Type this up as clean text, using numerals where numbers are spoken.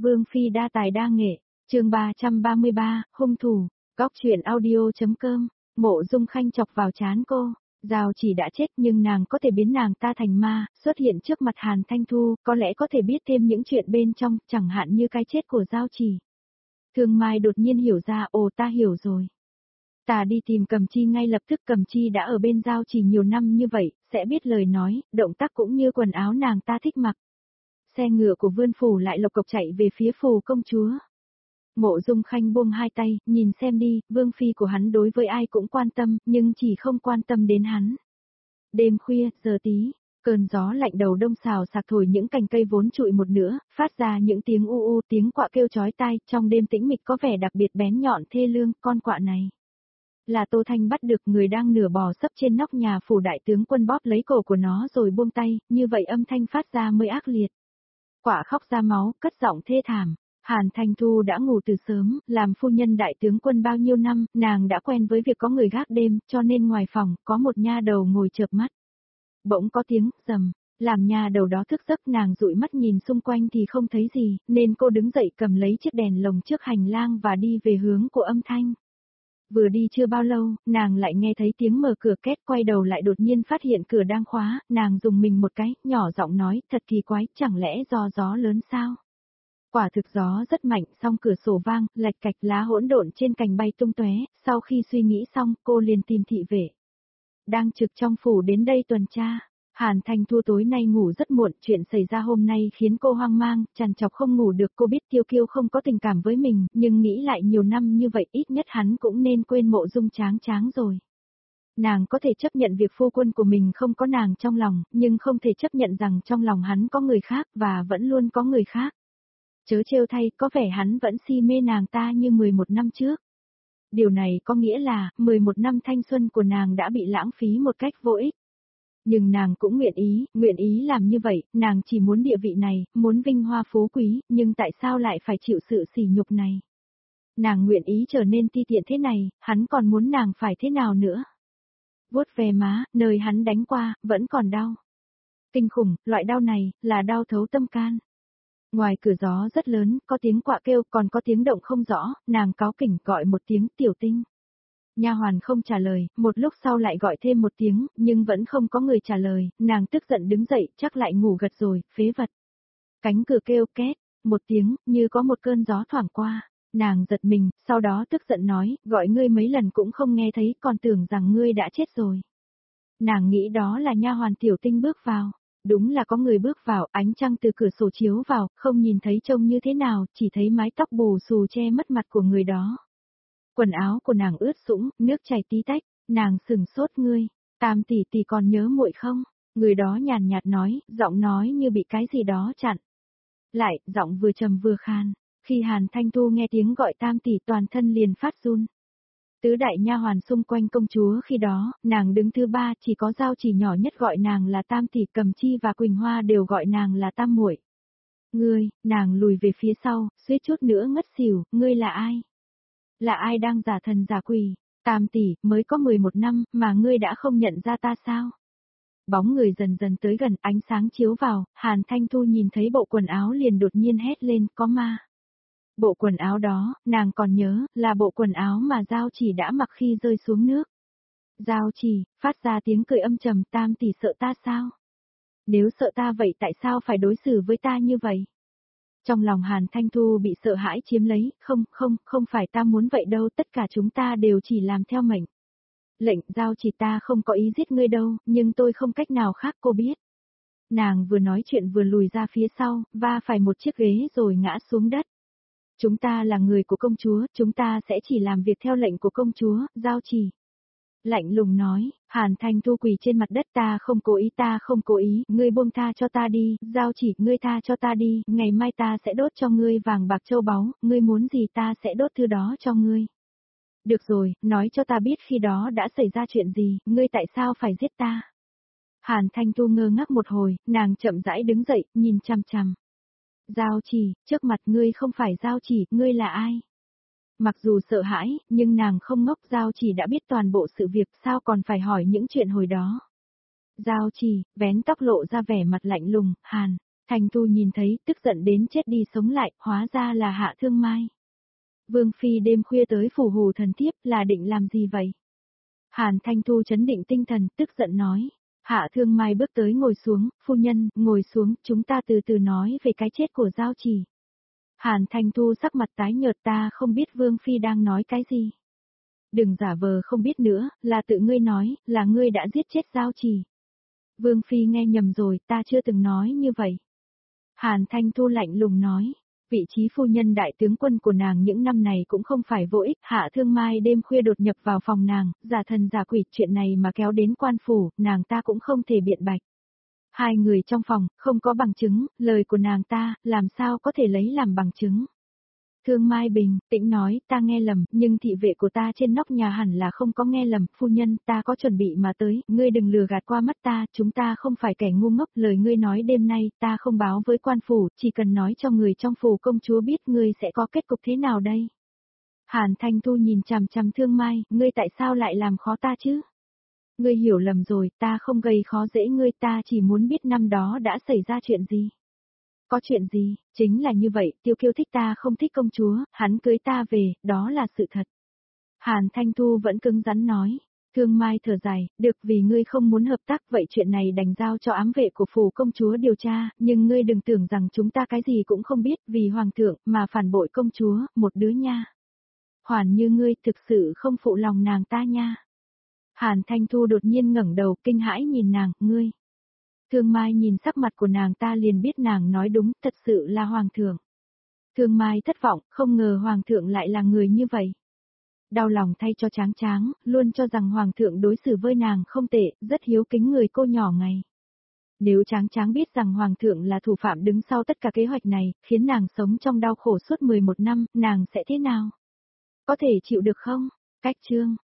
Vương Phi đa tài đa nghệ, chương 333, hung thủ, góc chuyện audio.com, Mộ Dung Khanh chọc vào trán cô. Giao Chỉ đã chết nhưng nàng có thể biến nàng ta thành ma, xuất hiện trước mặt Hàn Thanh Thu, có lẽ có thể biết thêm những chuyện bên trong, chẳng hạn như cái chết của Giao Chỉ. Thương Mai đột nhiên hiểu ra, ồ ta hiểu rồi. Ta đi tìm Cầm Chi ngay lập tức, Cầm Chi đã ở bên Giao Chỉ nhiều năm như vậy, sẽ biết lời nói, động tác cũng như quần áo nàng ta thích mặc. Xe ngựa của Vươn Phủ lại lộc cộc chạy về phía phủ công chúa. Mộ Dung Khanh buông hai tay, nhìn xem đi, vương phi của hắn đối với ai cũng quan tâm, nhưng chỉ không quan tâm đến hắn. Đêm khuya, giờ tí, cơn gió lạnh đầu đông xào xạc thổi những cành cây vốn trụi một nửa, phát ra những tiếng u u, tiếng quạ kêu chói tai, trong đêm tĩnh mịch có vẻ đặc biệt bén nhọn thê lương. Con quạ này là Tô Thanh bắt được, người đang nửa bò sấp trên nóc nhà phủ đại tướng quân bóp lấy cổ của nó rồi buông tay, như vậy âm thanh phát ra mới ác liệt. Quạ khóc ra máu, cất giọng thê thảm. Hàn Thanh Thu đã ngủ từ sớm, làm phu nhân đại tướng quân bao nhiêu năm, nàng đã quen với việc có người gác đêm, cho nên ngoài phòng, có một nha đầu ngồi chợp mắt. Bỗng có tiếng rầm, làm nha đầu đó thức giấc, nàng dụi mắt nhìn xung quanh thì không thấy gì, nên cô đứng dậy cầm lấy chiếc đèn lồng trước hành lang và đi về hướng của âm thanh. Vừa đi chưa bao lâu, nàng lại nghe thấy tiếng mở cửa két, quay đầu lại đột nhiên phát hiện cửa đang khóa, nàng dùng mình một cái, nhỏ giọng nói, thật kỳ quái, chẳng lẽ do gió lớn sao? Quả thực gió rất mạnh, song cửa sổ vang, lạch cạch, lá hỗn độn trên cành bay tung tóe. Sau khi suy nghĩ xong, cô liền tìm thị vệ đang trực trong phủ đến đây tuần tra. Hàn Thanh Thu tối nay ngủ rất muộn, chuyện xảy ra hôm nay khiến cô hoang mang, trằn trọc không ngủ được. Cô biết Tiêu Kiêu không có tình cảm với mình, nhưng nghĩ lại nhiều năm như vậy ít nhất hắn cũng nên quên Mộ Dung Tráng Tráng rồi. Nàng có thể chấp nhận việc phu quân của mình không có nàng trong lòng, nhưng không thể chấp nhận rằng trong lòng hắn có người khác và vẫn luôn có người khác. Chớ trêu thay, có vẻ hắn vẫn si mê nàng ta như 11 năm trước. Điều này có nghĩa là, 11 năm thanh xuân của nàng đã bị lãng phí một cách vô ích. Nhưng nàng cũng nguyện ý làm như vậy, nàng chỉ muốn địa vị này, muốn vinh hoa phú quý, nhưng tại sao lại phải chịu sự sỉ nhục này? Nàng nguyện ý trở nên ti tiện thế này, hắn còn muốn nàng phải thế nào nữa? Vuốt về má, nơi hắn đánh qua, vẫn còn đau. Kinh khủng, loại đau này, là đau thấu tâm can. Ngoài cửa gió rất lớn, có tiếng quạ kêu, còn có tiếng động không rõ, nàng cáu kỉnh gọi một tiếng Tiểu Tinh. Nha hoàn không trả lời, một lúc sau lại gọi thêm một tiếng, nhưng vẫn không có người trả lời, nàng tức giận đứng dậy, chắc lại ngủ gật rồi, phế vật. Cánh cửa kêu két, một tiếng, như có một cơn gió thoảng qua, nàng giật mình, sau đó tức giận nói, gọi ngươi mấy lần cũng không nghe thấy, còn tưởng rằng ngươi đã chết rồi. Nàng nghĩ đó là nha hoàn Tiểu Tinh bước vào. Đúng là có người bước vào, ánh trăng từ cửa sổ chiếu vào, không nhìn thấy trông như thế nào, chỉ thấy mái tóc bù xù che mất mặt của người đó. Quần áo của nàng ướt sũng, nước chảy tí tách, nàng sừng sốt ngươi, Tam tỷ tỷ còn nhớ muội không? Người đó nhàn nhạt nói, giọng nói như bị cái gì đó chặn. Lại, giọng vừa trầm vừa khan, khi Hàn Thanh Thu nghe tiếng gọi Tam tỷ toàn thân liền phát run. Tứ đại nha hoàn xung quanh công chúa khi đó, nàng đứng thứ ba, chỉ có Giao Chỉ nhỏ nhất gọi nàng là Tam tỷ, Cầm Chi và Quỳnh Hoa đều gọi nàng là Tam muội. Ngươi, nàng lùi về phía sau, suýt chút nữa ngất xỉu, ngươi là ai? Là ai đang giả thần giả quỷ? Tam tỷ, mới có 11 năm, mà ngươi đã không nhận ra ta sao? Bóng người dần dần tới gần, ánh sáng chiếu vào, Hàn Thanh Thu nhìn thấy bộ quần áo liền đột nhiên hét lên, có ma. Bộ quần áo đó, nàng còn nhớ, là bộ quần áo mà Giao Chỉ đã mặc khi rơi xuống nước. Giao Chỉ, phát ra tiếng cười âm trầm, Tam tỷ sợ ta sao? Nếu sợ ta vậy tại sao phải đối xử với ta như vậy? Trong lòng Hàn Thanh Thu bị sợ hãi chiếm lấy, không phải ta muốn vậy đâu, tất cả chúng ta đều chỉ làm theo mệnh. Lệnh, Giao Chỉ, ta không có ý giết ngươi đâu, nhưng tôi không cách nào khác, cô biết. Nàng vừa nói chuyện vừa lùi ra phía sau, va phải một chiếc ghế rồi ngã xuống đất. Chúng ta là người của công chúa, chúng ta sẽ chỉ làm việc theo lệnh của công chúa, Giao Chỉ. Lạnh lùng nói, Hàn Thanh Thu quỳ trên mặt đất, ta không cố ý, ngươi buông tha cho ta đi, Giao Chỉ, ngươi tha cho ta đi, ngày mai ta sẽ đốt cho ngươi vàng bạc châu báu, ngươi muốn gì ta sẽ đốt thứ đó cho ngươi. Được rồi, nói cho ta biết khi đó đã xảy ra chuyện gì, ngươi tại sao phải giết ta? Hàn Thanh Thu ngơ ngác một hồi, nàng chậm rãi đứng dậy, nhìn chằm chằm. Giao Chỉ, trước mặt ngươi không phải Giao Chỉ, ngươi là ai? Mặc dù sợ hãi, nhưng nàng không ngốc, Giao Chỉ đã biết toàn bộ sự việc, sao còn phải hỏi những chuyện hồi đó. Giao Chỉ, vén tóc lộ ra vẻ mặt lạnh lùng, Hàn Thanh Thu nhìn thấy, tức giận đến chết đi sống lại, hóa ra là Hạ Thương Mai. Vương Phi đêm khuya tới phủ hù thần thiếp là định làm gì vậy? Hàn Thanh Thu trấn định tinh thần, tức giận nói. Hạ Thương Mai bước tới ngồi xuống, phu nhân, ngồi xuống, chúng ta từ từ nói về cái chết của Giao Chỉ. Hàn Thanh Thu sắc mặt tái nhợt, ta không biết Vương Phi đang nói cái gì. Đừng giả vờ không biết nữa, là tự ngươi nói, là ngươi đã giết chết Giao Chỉ. Vương Phi nghe nhầm rồi, ta chưa từng nói như vậy. Hàn Thanh Thu lạnh lùng nói. Vị trí phu nhân đại tướng quân của nàng những năm này cũng không phải vô ích. Hạ Thương Mai đêm khuya đột nhập vào phòng nàng, giả thần giả quỷ, chuyện này mà kéo đến quan phủ, nàng ta cũng không thể biện bạch. Hai người trong phòng, không có bằng chứng, lời của nàng ta, làm sao có thể lấy làm bằng chứng. Thương Mai bình tĩnh nói, ta nghe lầm, nhưng thị vệ của ta trên nóc nhà hẳn là không có nghe lầm, phu nhân, ta có chuẩn bị mà tới, ngươi đừng lừa gạt qua mắt ta, chúng ta không phải kẻ ngu ngốc, lời ngươi nói đêm nay, ta không báo với quan phủ, chỉ cần nói cho người trong phủ công chúa biết ngươi sẽ có kết cục thế nào đây. Hàn Thanh Thu nhìn chằm chằm Thương Mai, ngươi tại sao lại làm khó ta chứ? Ngươi hiểu lầm rồi, ta không gây khó dễ ngươi, ta chỉ muốn biết năm đó đã xảy ra chuyện gì. Có chuyện gì, chính là như vậy, Tiêu Kiêu thích ta không thích công chúa, hắn cưới ta về, đó là sự thật. Hàn Thanh Thu vẫn cứng rắn nói. Thương Mai thở dài, được, vì ngươi không muốn hợp tác, vậy chuyện này đành giao cho ám vệ của phủ công chúa điều tra, nhưng ngươi đừng tưởng rằng chúng ta cái gì cũng không biết, vì hoàng thượng mà phản bội công chúa, một đứa nha. Hoàn như ngươi thực sự không phụ lòng nàng ta nha. Hàn Thanh Thu đột nhiên ngẩng đầu kinh hãi nhìn nàng, ngươi. Thương Mai nhìn sắc mặt của nàng ta liền biết nàng nói đúng, thật sự là hoàng thượng. Thương Mai thất vọng, không ngờ hoàng thượng lại là người như vậy. Đau lòng thay cho Tráng Tráng, luôn cho rằng hoàng thượng đối xử với nàng không tệ, rất hiếu kính người cô nhỏ ngày. Nếu Tráng Tráng biết rằng hoàng thượng là thủ phạm đứng sau tất cả kế hoạch này, khiến nàng sống trong đau khổ suốt 11 năm, nàng sẽ thế nào? Có thể chịu được không? Cách chương